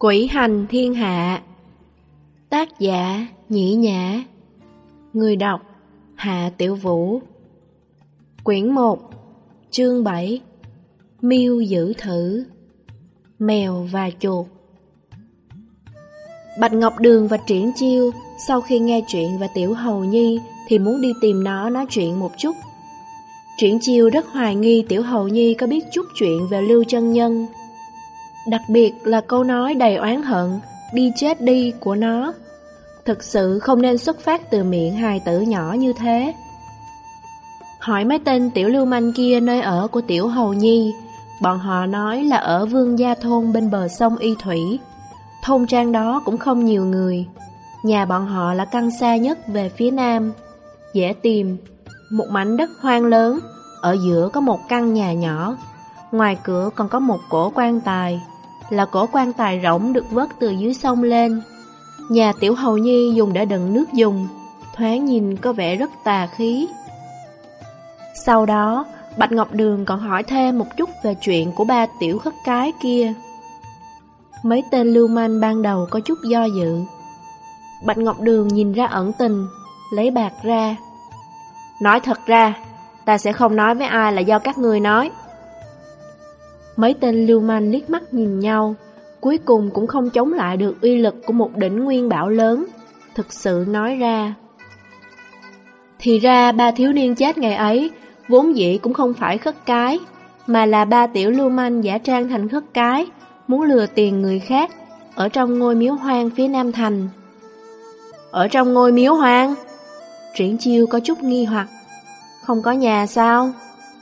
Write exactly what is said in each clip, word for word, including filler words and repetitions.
Quỷ hành thiên hạ. Tác giả Nhĩ Nhã. Người đọc Hạ Tiểu Vũ. Quyển một, chương bảy. Miêu giữ thử. Mèo và chuột. Bạch Ngọc Đường và Triển Chiêu sau khi nghe chuyện về Tiểu Hầu Nhi thì muốn đi tìm nó nói chuyện một chút. Triển Chiêu rất hoài nghi Tiểu Hầu Nhi có biết chút chuyện về Lưu Chân Nhân, đặc biệt là câu nói đầy oán hận đi chết đi của nó. Thực sự không nên xuất phát từ miệng hài tử nhỏ như thế. Hỏi mấy tên tiểu lưu manh kia nơi ở của Tiểu Hầu Nhi, bọn họ nói là ở Vương Gia Thôn bên bờ sông Y Thủy. Thôn trang đó cũng không nhiều người, nhà bọn họ là căn xa nhất về phía nam, dễ tìm. Một mảnh đất hoang lớn, ở giữa có một căn nhà nhỏ, ngoài cửa còn có một cổ quan tài, là cổ quan tài rỗng được vớt từ dưới sông lên. Nhà Tiểu Hầu Nhi dùng để đựng nước dùng, thoáng nhìn có vẻ rất tà khí. Sau đó, Bạch Ngọc Đường còn hỏi thêm một chút về chuyện của ba tiểu khất cái kia. Mấy tên lưu manh ban đầu có chút do dự. Bạch Ngọc Đường nhìn ra ẩn tình, lấy bạc ra. Nói thật ra, ta sẽ không nói với ai là do các ngươi nói. Mấy tên lưu manh liếc mắt nhìn nhau, cuối cùng cũng không chống lại được uy lực của một đỉnh nguyên bảo lớn, thực sự nói ra. Thì ra ba thiếu niên chết ngày ấy vốn dĩ cũng không phải khất cái, mà là ba tiểu lưu manh giả trang thành khất cái, muốn lừa tiền người khác, ở trong ngôi miếu hoang phía nam thành. Ở trong ngôi miếu hoang? Triển Chiêu có chút nghi hoặc. Không có nhà sao?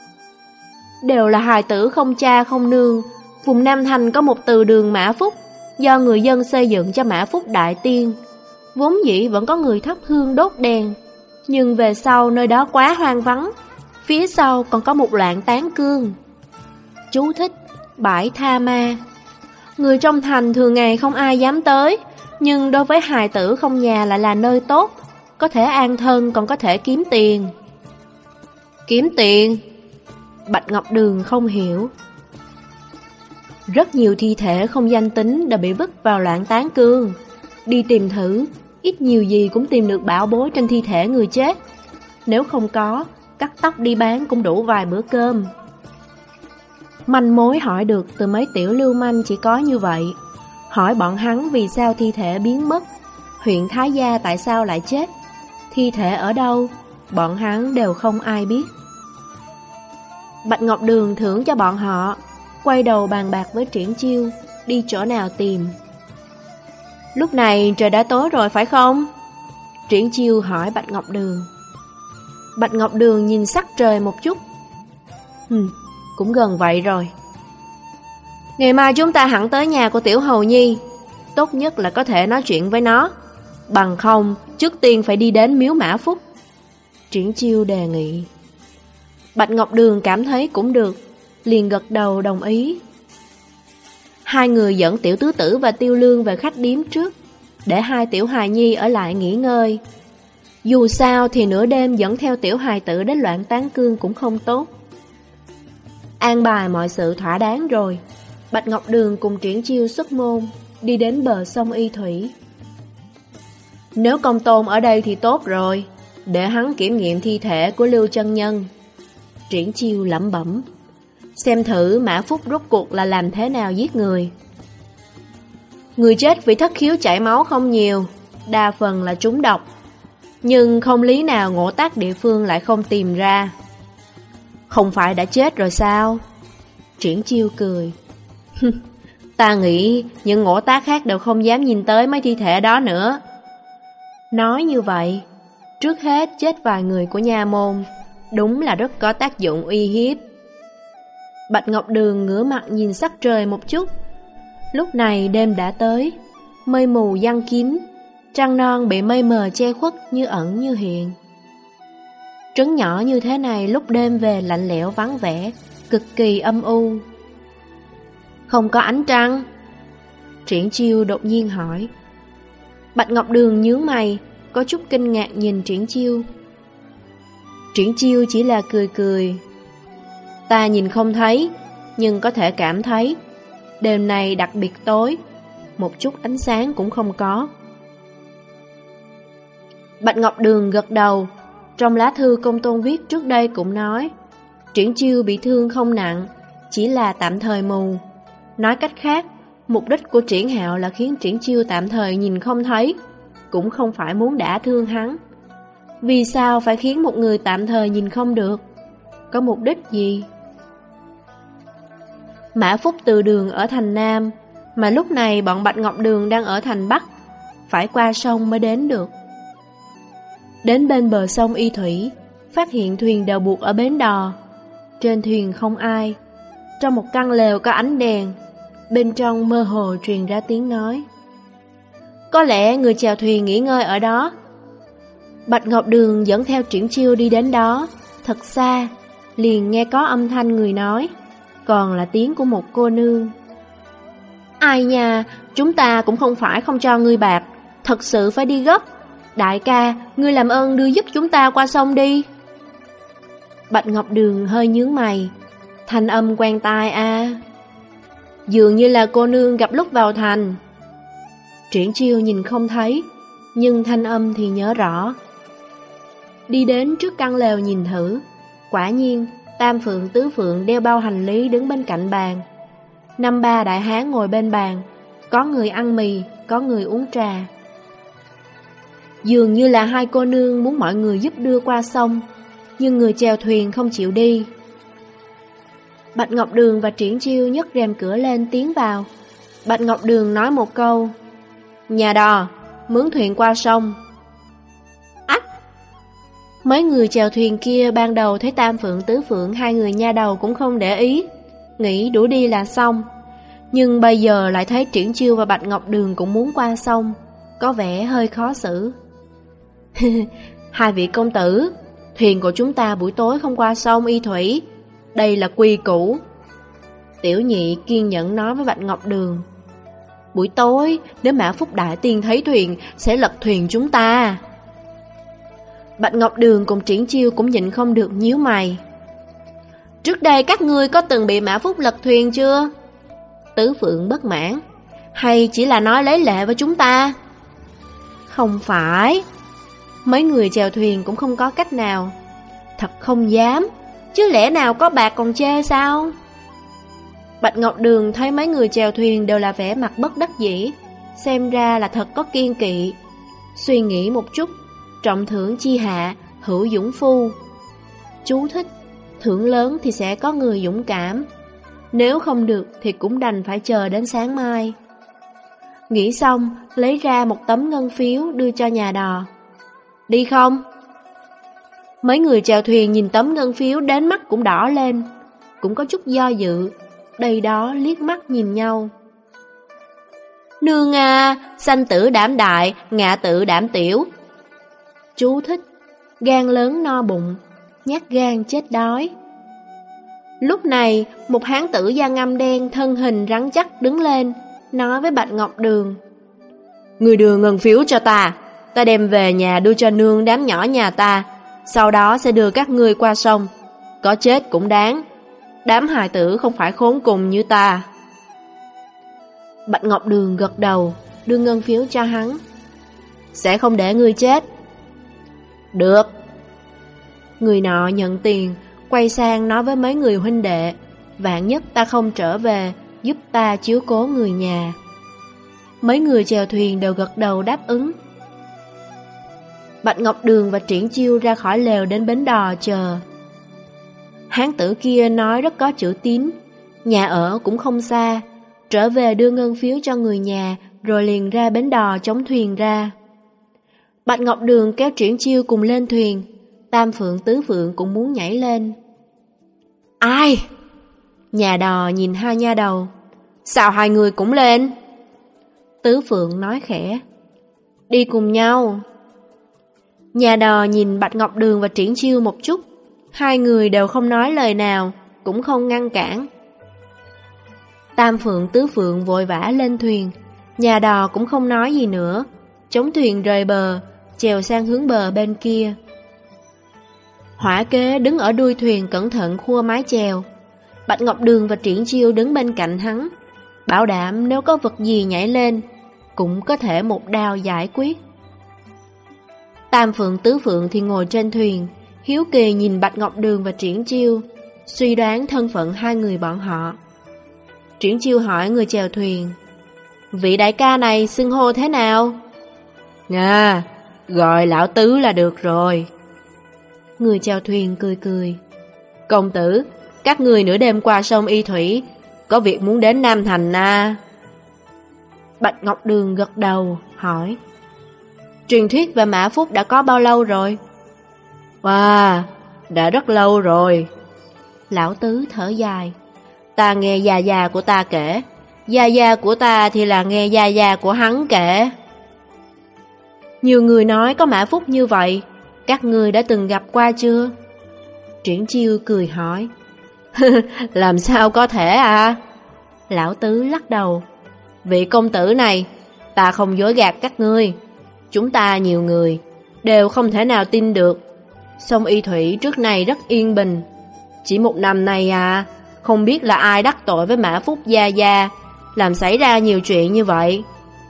Đều là hài tử không cha không nương. Vùng Nam Thành có một từ đường Mã Phúc, do người dân xây dựng cho Mã Phúc Đại Tiên. Vốn dĩ vẫn có người thắp hương đốt đèn, nhưng về sau nơi đó quá hoang vắng, phía sau còn có một loạn tán cương. Chú thích: bãi tha ma. Người trong thành thường ngày không ai dám tới, nhưng đối với hài tử không nhà lại là nơi tốt, có thể an thân còn có thể kiếm tiền. Kiếm tiền? Bạch Ngọc Đường không hiểu. Rất nhiều thi thể không danh tính đã bị vứt vào loạn tán cương. Đi tìm thử, ít nhiều gì cũng tìm được bảo bối trên thi thể người chết. Nếu không có, cắt tóc đi bán cũng đủ vài bữa cơm. Manh mối hỏi được từ mấy tiểu lưu manh chỉ có như vậy. Hỏi bọn hắn vì sao thi thể biến mất, huyện Thái Gia tại sao lại chết, thi thể ở đâu, bọn hắn đều không ai biết. Bạch Ngọc Đường thưởng cho bọn họ, quay đầu bàn bạc với Triển Chiêu, đi chỗ nào tìm. Lúc này trời đã tối rồi phải không? Triển Chiêu hỏi Bạch Ngọc Đường. Bạch Ngọc Đường nhìn sắc trời một chút. Ừ, cũng gần vậy rồi. Ngày mai chúng ta hẳn tới nhà của Tiểu Hầu Nhi, tốt nhất là có thể nói chuyện với nó, bằng không trước tiên phải đi đến miếu Mã Phúc. Triển Chiêu đề nghị. Bạch Ngọc Đường cảm thấy cũng được, liền gật đầu đồng ý. Hai người dẫn Tiểu Tứ Tử và Tiêu Lương về khách điếm trước, để hai tiểu hài nhi ở lại nghỉ ngơi. Dù sao thì nửa đêm dẫn theo tiểu hài tử đến loạn tán cương cũng không tốt. An bài mọi sự thỏa đáng rồi, Bạch Ngọc Đường cùng Triển Chiêu xuất môn, đi đến bờ sông Y Thủy. Nếu Công Tôn ở đây thì tốt rồi, để hắn kiểm nghiệm thi thể của Lưu Chân Nhân. Triển Chiêu lẩm bẩm, xem thử Mã Phúc rốt cuộc là làm thế nào giết người. Người chết vì thất khiếu chảy máu không nhiều, đa phần là trúng độc, nhưng không lý nào ngộ tác địa phương lại không tìm ra. Không phải đã chết rồi sao? Triển Chiêu cười. Ta nghĩ những ngộ tác khác đều không dám nhìn tới mấy thi thể đó nữa. Nói như vậy, trước hết chết vài người của nha môn, đúng là rất có tác dụng uy hiếp. Bạch Ngọc Đường ngửa mặt nhìn sắc trời một chút. Lúc này đêm đã tới, mây mù giăng kín, trăng non bị mây mờ che khuất như ẩn như hiện. Trấn nhỏ như thế này lúc đêm về lạnh lẽo vắng vẻ, cực kỳ âm u. Không có ánh trăng? Triển Chiêu đột nhiên hỏi. Bạch Ngọc Đường nhướng mày, có chút kinh ngạc nhìn Triển Chiêu. Triển Chiêu chỉ là cười cười. Ta nhìn không thấy, nhưng có thể cảm thấy đêm nay đặc biệt tối, một chút ánh sáng cũng không có. Bạch Ngọc Đường gật đầu. Trong lá thư Công Tôn viết trước đây cũng nói, Triển Chiêu bị thương không nặng, chỉ là tạm thời mù. Nói cách khác, mục đích của Triển Hạo là khiến Triển Chiêu tạm thời nhìn không thấy, cũng không phải muốn đả thương hắn. Vì sao phải khiến một người tạm thời nhìn không được? Có mục đích gì? Mã Phúc từ đường ở thành Nam, mà lúc này bọn Bạch Ngọc Đường đang ở thành Bắc, phải qua sông mới đến được. Đến bên bờ sông Y Thủy, phát hiện thuyền đào buộc ở bến đò. Trên thuyền không ai. Trong một căn lều có ánh đèn, bên trong mơ hồ truyền ra tiếng nói. Có lẽ người chèo thuyền nghỉ ngơi ở đó. Bạch Ngọc Đường dẫn theo Triển Chiêu đi đến đó. Thật xa, liền nghe có âm thanh người nói, còn là tiếng của một cô nương. Ai nha, chúng ta cũng không phải không cho ngươi bạc, thật sự phải đi gấp. Đại ca, ngươi làm ơn đưa giúp chúng ta qua sông đi. Bạch Ngọc Đường hơi nhướng mày. Thanh âm quen tai a à. Dường như là cô nương gặp lúc vào thành. Triển Chiêu nhìn không thấy, nhưng thanh âm thì nhớ rõ. Đi đến trước căn lều nhìn thử. Quả nhiên, Tam Phượng Tứ Phượng đeo bao hành lý đứng bên cạnh bàn. Năm ba đại hán ngồi bên bàn, có người ăn mì, có người uống trà. Dường như là hai cô nương muốn mọi người giúp đưa qua sông, nhưng người chèo thuyền không chịu đi. Bạch Ngọc Đường và Triển Chiêu nhấc rèm cửa lên tiến vào. Bạch Ngọc Đường nói một câu, nhà đò, mướn thuyền qua sông. Ách! Mấy người chèo thuyền kia ban đầu thấy Tam Phượng Tứ Phượng hai người nha đầu cũng không để ý, nghĩ đuổi đi là xong. Nhưng bây giờ lại thấy Triển Chiêu và Bạch Ngọc Đường cũng muốn qua sông, có vẻ hơi khó xử. Hai vị công tử, thuyền của chúng ta buổi tối không qua sông Y Thủy, đây là quy củ. Tiểu nhị kiên nhẫn nói với Bạch Ngọc Đường. Buổi tối, nếu Mã Phúc Đại Tiên thấy thuyền, sẽ lật thuyền chúng ta. Bạch Ngọc Đường cùng Triển Chiêu cũng nhịn không được nhíu mày. Trước đây các ngươi có từng bị Mã Phúc lật thuyền chưa? Tứ Phượng bất mãn. Hay chỉ là nói lấy lệ với chúng ta? Không phải. Mấy người chèo thuyền cũng không có cách nào. Thật không dám, chứ lẽ nào có bạc còn chê sao? Bạch Ngọc Đường thấy mấy người chèo thuyền đều là vẻ mặt bất đắc dĩ, xem ra là thật có kiên kỵ. Suy nghĩ một chút, trọng thưởng chi hạ, hữu dũng phu. Chú thích, thưởng lớn thì sẽ có người dũng cảm, nếu không được thì cũng đành phải chờ đến sáng mai. Nghĩ xong, lấy ra một tấm ngân phiếu đưa cho nhà đò. Đi không? Mấy người chèo thuyền nhìn tấm ngân phiếu đến mắt cũng đỏ lên, cũng có chút do dự, đây đó liếc mắt nhìn nhau. Nương à, sanh tử đảm đại, ngạ tử đảm tiểu. Chú thích, gan lớn no bụng, nhát gan chết đói. Lúc này, một hán tử da ngăm đen thân hình rắn chắc đứng lên, nói với Bạch Ngọc Đường. Người đưa ngân phiếu cho ta, ta đem về nhà đưa cho nương đám nhỏ nhà ta, sau đó sẽ đưa các ngươi qua sông. Có chết cũng đáng, đám hài tử không phải khốn cùng như ta. Bạch Ngọc Đường gật đầu, đưa ngân phiếu cho hắn. Sẽ không để ngươi chết. Được. Người nọ nhận tiền, quay sang nói với mấy người huynh đệ, vạn nhất ta không trở về, giúp ta chiếu cố người nhà. Mấy người chèo thuyền đều gật đầu đáp ứng. Bạch Ngọc Đường và Triển Chiêu ra khỏi lều đến bến đò chờ. Hán tử kia nói rất có chữ tín, nhà ở cũng không xa, trở về đưa ngân phiếu cho người nhà, rồi liền ra bến đò chống thuyền ra. Bạch Ngọc Đường kéo Triển Chiêu cùng lên thuyền, Tam Phượng Tứ Phượng cũng muốn nhảy lên. Ai? Nhà đò nhìn hai nha đầu. Sao hai người cũng lên? Tứ Phượng nói khẽ. Đi cùng nhau. Nhà đò nhìn Bạch Ngọc Đường và Triển Chiêu một chút, hai người đều không nói lời nào, cũng không ngăn cản. Tam Phượng Tứ Phượng vội vã lên thuyền, nhà đò cũng không nói gì nữa, chống thuyền rời bờ, chèo sang hướng bờ bên kia. Hỏa kế đứng ở đuôi thuyền cẩn thận khua mái chèo. Bạch Ngọc Đường và Triển Chiêu đứng bên cạnh hắn. bảo đảm nếu có vật gì nhảy lên, cũng có thể một đao giải quyết. Tam Phượng Tứ Phượng thì ngồi trên thuyền, hiếu kỳ nhìn Bạch Ngọc Đường và Triển Chiêu, suy đoán thân phận hai người bọn họ. Triển Chiêu hỏi người chèo thuyền, vị đại ca này xưng hô thế nào? Nga, gọi lão tứ là được rồi. Người chèo thuyền cười cười, công tử, các người nửa đêm qua sông Y Thủy, có việc muốn đến Nam Thành à? Bạch Ngọc Đường gật đầu, hỏi, truyền thuyết về Mã Phúc đã có bao lâu rồi? Wow, đã rất lâu rồi. Lão tứ thở dài, ta nghe già già của ta kể, già già của ta thì là nghe già già của hắn kể. Nhiều người nói có Mã Phúc như vậy, các người đã từng gặp qua chưa? Triển Chiêu cười hỏi, làm sao có thể à? Lão tứ lắc đầu, vị công tử này, ta không dối gạt các ngươi, chúng ta nhiều người đều không thể nào tin được. Sông Y Thủy trước này rất yên bình, chỉ một năm nay à, không biết là ai đắc tội với Mã Phúc gia gia, làm xảy ra nhiều chuyện như vậy.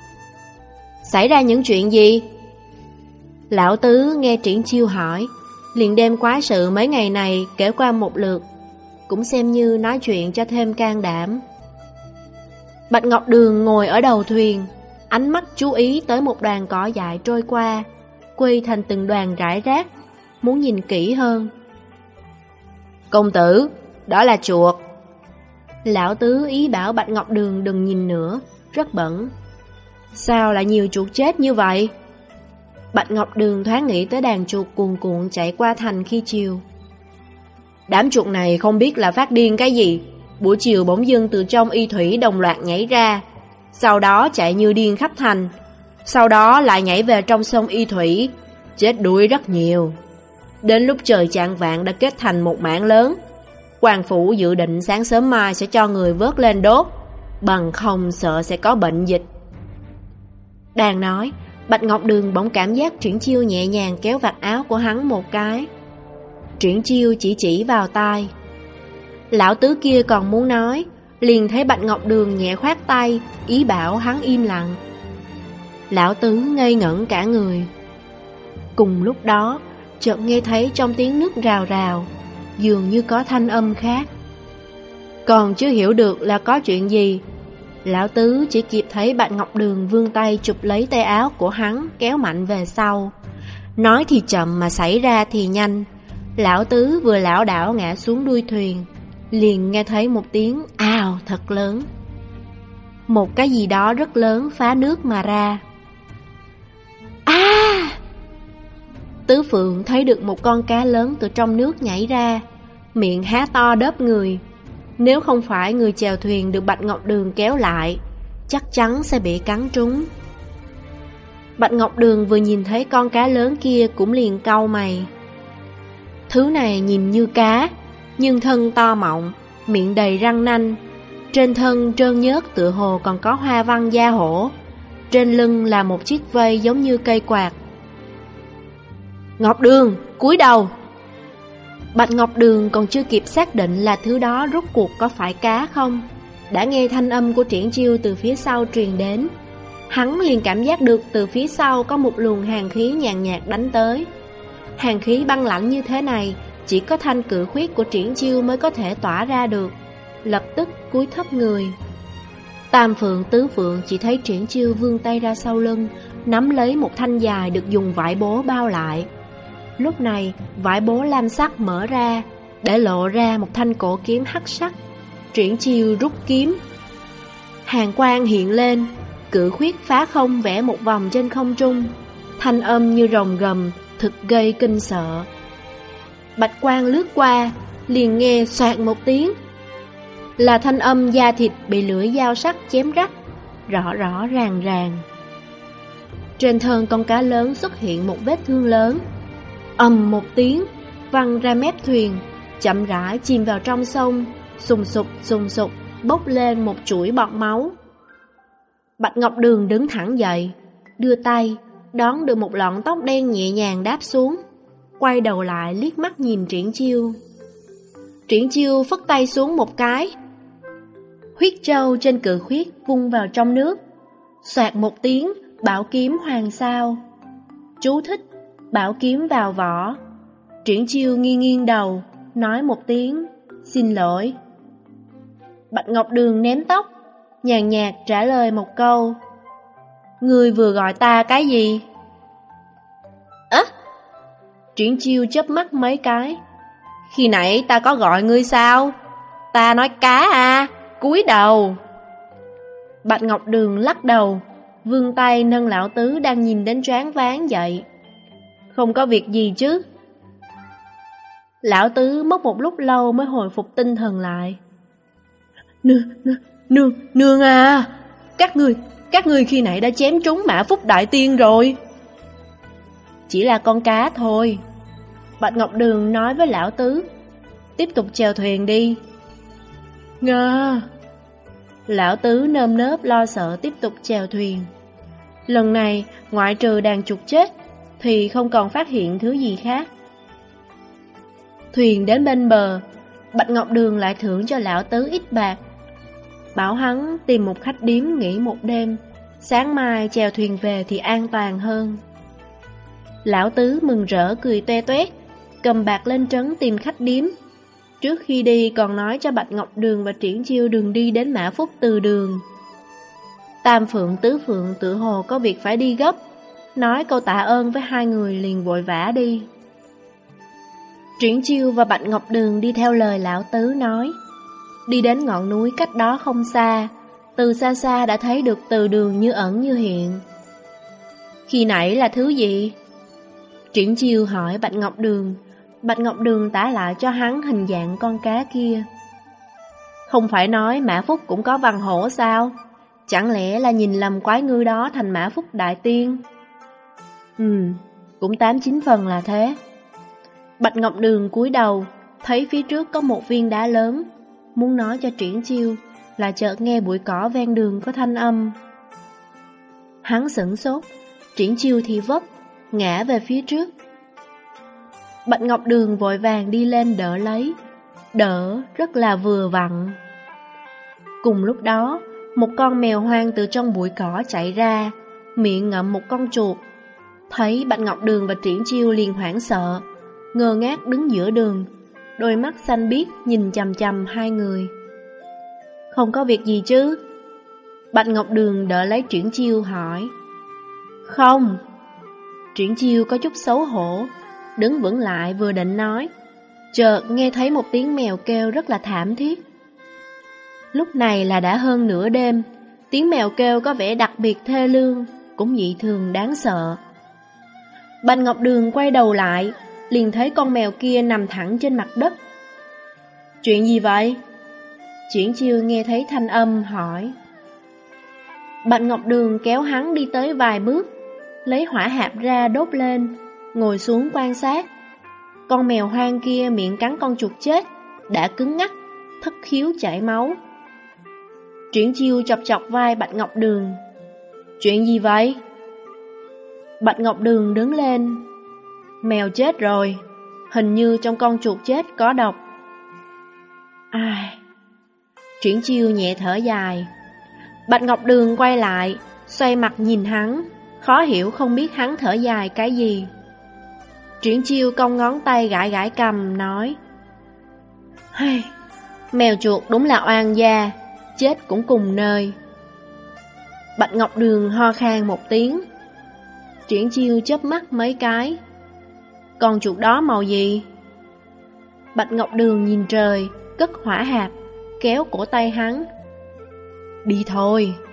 Xảy ra những chuyện gì? Lão tứ nghe Triển Chiêu hỏi, liền đem quái sự mấy ngày này kể qua một lượt, cũng xem như nói chuyện cho thêm can đảm. Bạch Ngọc Đường ngồi ở đầu thuyền, ánh mắt chú ý tới một đoàn cỏ dại trôi qua, quây thành từng đoàn rải rác, muốn nhìn kỹ hơn. Công tử, đó là chuột. Lão tứ ý bảo Bạch Ngọc Đường đừng nhìn nữa, rất bẩn. Sao lại nhiều chuột chết như vậy? Bạch Ngọc Đường thoáng nghĩ tới đàn chuột cuồn cuộn chạy qua thành khi chiều. Đám chuột này không biết là phát điên cái gì, buổi chiều bỗng dưng từ trong Y Thủy đồng loạt nhảy ra, sau đó chạy như điên khắp thành, sau đó lại nhảy về trong sông Y Thủy, chết đuối rất nhiều. Đến lúc trời chạng vạng đã kết thành một mảng lớn. Quan phủ dự định sáng sớm mai sẽ cho người vớt lên đốt, bằng không sợ sẽ có bệnh dịch. Đang nói, Bạch Ngọc Đường bỗng cảm giác Triển Chiêu nhẹ nhàng kéo vạt áo của hắn một cái. Triển Chiêu chỉ chỉ vào tai. Lão tứ kia còn muốn nói, liền thấy Bạch Ngọc Đường nhẹ khoát tay, ý bảo hắn im lặng. Lão tứ ngây ngẩn cả người. Cùng lúc đó, chợt nghe thấy trong tiếng nước rào rào, dường như có thanh âm khác. Còn chưa hiểu được là có chuyện gì, lão tứ chỉ kịp thấy Bạch Ngọc Đường vươn tay chụp lấy tay áo của hắn, kéo mạnh về sau. Nói thì chậm mà xảy ra thì nhanh. Lão tứ vừa lảo đảo ngã xuống đuôi thuyền, liền nghe thấy một tiếng ào thật lớn. Một cái gì đó rất lớn phá nước mà ra. À! Tứ Phượng thấy được một con cá lớn từ trong nước nhảy ra, miệng há to đớp người. Nếu không phải người chèo thuyền được Bạch Ngọc Đường kéo lại, chắc chắn sẽ bị cắn trúng. Bạch Ngọc Đường vừa nhìn thấy con cá lớn kia cũng liền cau mày. Thứ này nhìn như cá, nhưng thân to mọng, miệng đầy răng nanh, trên thân trơn nhớt tựa hồ còn có hoa văn da hổ, trên lưng là một chiếc vây giống như cây quạt. Ngọc Đường, cúi đầu! Bạch Ngọc Đường còn chưa kịp xác định là thứ đó rốt cuộc có phải cá không, đã nghe thanh âm của Triển Chiêu từ phía sau truyền đến. Hắn liền cảm giác được từ phía sau có một luồng hàn khí nhàn nhạt đánh tới. Hàn khí băng lạnh như thế này, chỉ có thanh cự khuyết của Triển Chiêu mới có thể tỏa ra được. Lập tức cúi thấp người. Tam Phượng Tứ Phượng chỉ thấy Triển Chiêu vươn tay ra sau lưng, nắm lấy một thanh dài được dùng vải bố bao lại. Lúc này, vải bố lam sắc mở ra, để lộ ra một thanh cổ kiếm hắc sắc. Triển Chiêu rút kiếm. Hàn quang hiện lên, cự khuyết phá không vẽ một vòng trên không trung. Thanh âm như rồng gầm, thực gây kinh sợ. Bạch quang lướt qua, liền nghe xoạt một tiếng. Là thanh âm da thịt bị lưỡi dao sắc chém rách, rõ rõ ràng ràng. Trên thân con cá lớn xuất hiện một vết thương lớn. Ầm một tiếng, văng ra mép thuyền, chậm rãi chìm vào trong sông, sùng sục sùng sục, bốc lên một chuỗi bọt máu. Bạch Ngọc Đường đứng thẳng dậy, đưa tay, đón được một lọn tóc đen nhẹ nhàng đáp xuống, quay đầu lại liếc mắt nhìn Triển Chiêu. Triển Chiêu phất tay xuống một cái. Huyết trâu trên cự khuyết vung vào trong nước. Xoạt một tiếng, bảo kiếm hoàng sao. Chú thích: bảo kiếm vào vỏ. Triển Chiêu nghiêng nghiêng đầu, nói một tiếng xin lỗi. Bạch Ngọc Đường ném tóc, nhàn nhạt trả lời một câu: Ngươi vừa gọi ta cái gì? Á! Triển Chiêu chớp mắt mấy cái. Khi nãy ta có gọi ngươi sao? Ta nói cá à, cúi đầu. Bạch Ngọc Đường lắc đầu, vươn tay nâng lão tứ đang nhìn đến choáng váng dậy. Không có việc gì chứ? Lão tứ mất một lúc lâu mới hồi phục tinh thần lại. Nương, nương, nương à, các người, các người khi nãy đã chém trúng Mã Phúc Đại Tiên rồi. Chỉ là con cá thôi. Bạch Ngọc Đường nói với lão tứ. Tiếp tục chèo thuyền đi. Nga. Lão tứ nơm nớp lo sợ tiếp tục chèo thuyền. Lần này ngoại trừ đàn chuột chết thì không còn phát hiện thứ gì khác. Thuyền đến bên bờ, Bạch Ngọc Đường lại thưởng cho lão tứ ít bạc, bảo hắn tìm một khách điếm nghỉ một đêm, sáng mai chèo thuyền về thì an toàn hơn. Lão tứ mừng rỡ cười toe toét, cầm bạc lên trấn tìm khách điếm. Trước khi đi còn nói cho Bạch Ngọc Đường và Triển Chiêu đừng đi đến Mã Phúc từ đường. Tam Phượng Tứ Phượng tự hồ có việc phải đi gấp, nói câu tạ ơn với hai người liền vội vã đi. Triển Chiêu và Bạch Ngọc Đường đi theo lời lão tứ nói. Đi đến ngọn núi cách đó không xa, từ xa xa đã thấy được từ đường như ẩn như hiện. Khi nãy là thứ gì? Triển Chiêu hỏi Bạch Ngọc Đường. Bạch Ngọc Đường tả lại cho hắn hình dạng con cá kia. Không phải nói Mã Phúc cũng có văn hổ sao? Chẳng lẽ là nhìn lầm quái ngư đó thành Mã Phúc Đại Tiên? Ừ, cũng tám chín phần là thế. Bạch Ngọc Đường cúi đầu, thấy phía trước có một viên đá lớn, muốn nói cho Triển Chiêu, là chợt nghe bụi cỏ ven đường có thanh âm. Hắn sửng sốt, Triển Chiêu thì vấp, ngã về phía trước. Bạch Ngọc Đường vội vàng đi lên đỡ lấy, đỡ rất là vừa vặn. Cùng lúc đó, một con mèo hoang từ trong bụi cỏ chạy ra, miệng ngậm một con chuột. Thấy Bạch Ngọc Đường và Triển Chiêu liền hoảng sợ, ngơ ngác đứng giữa đường, đôi mắt xanh biếc nhìn chằm chằm hai người. Không có việc gì chứ? Bạch Ngọc Đường đỡ lấy Triển Chiêu hỏi. Không. Triển Chiêu có chút xấu hổ, đứng vững lại vừa định nói, chợt nghe thấy một tiếng mèo kêu rất là thảm thiết. Lúc này là đã hơn nửa đêm, tiếng mèo kêu có vẻ đặc biệt thê lương, cũng dị thường đáng sợ. Bạch Ngọc Đường quay đầu lại, liền thấy con mèo kia nằm thẳng trên mặt đất. Chuyện gì vậy? Triển Chiêu nghe thấy thanh âm hỏi. Bạch Ngọc Đường kéo hắn đi tới vài bước, lấy hỏa hạp ra đốt lên, ngồi xuống quan sát. Con mèo hoang kia miệng cắn con chuột chết, đã cứng ngắc, thất khiếu chảy máu. Triển Chiêu chọc chọc vai Bạch Ngọc Đường. Chuyện gì vậy? Bạch Ngọc Đường đứng lên. Mèo chết rồi, hình như trong con chuột chết có độc. Ai? Triển Chiêu nhẹ thở dài. Bạch Ngọc Đường quay lại, xoay mặt nhìn hắn, khó hiểu không biết hắn thở dài cái gì. Triển Chiêu cong ngón tay gãi gãi cầm nói. Hey, mèo chuột đúng là oan gia, chết cũng cùng nơi. Bạch Ngọc Đường ho khan một tiếng. Triển Chiêu chớp mắt mấy cái. Con chuột đó màu gì? Bạch Ngọc Đường nhìn trời, cất hỏa hạp, kéo cổ tay hắn. Đi thôi.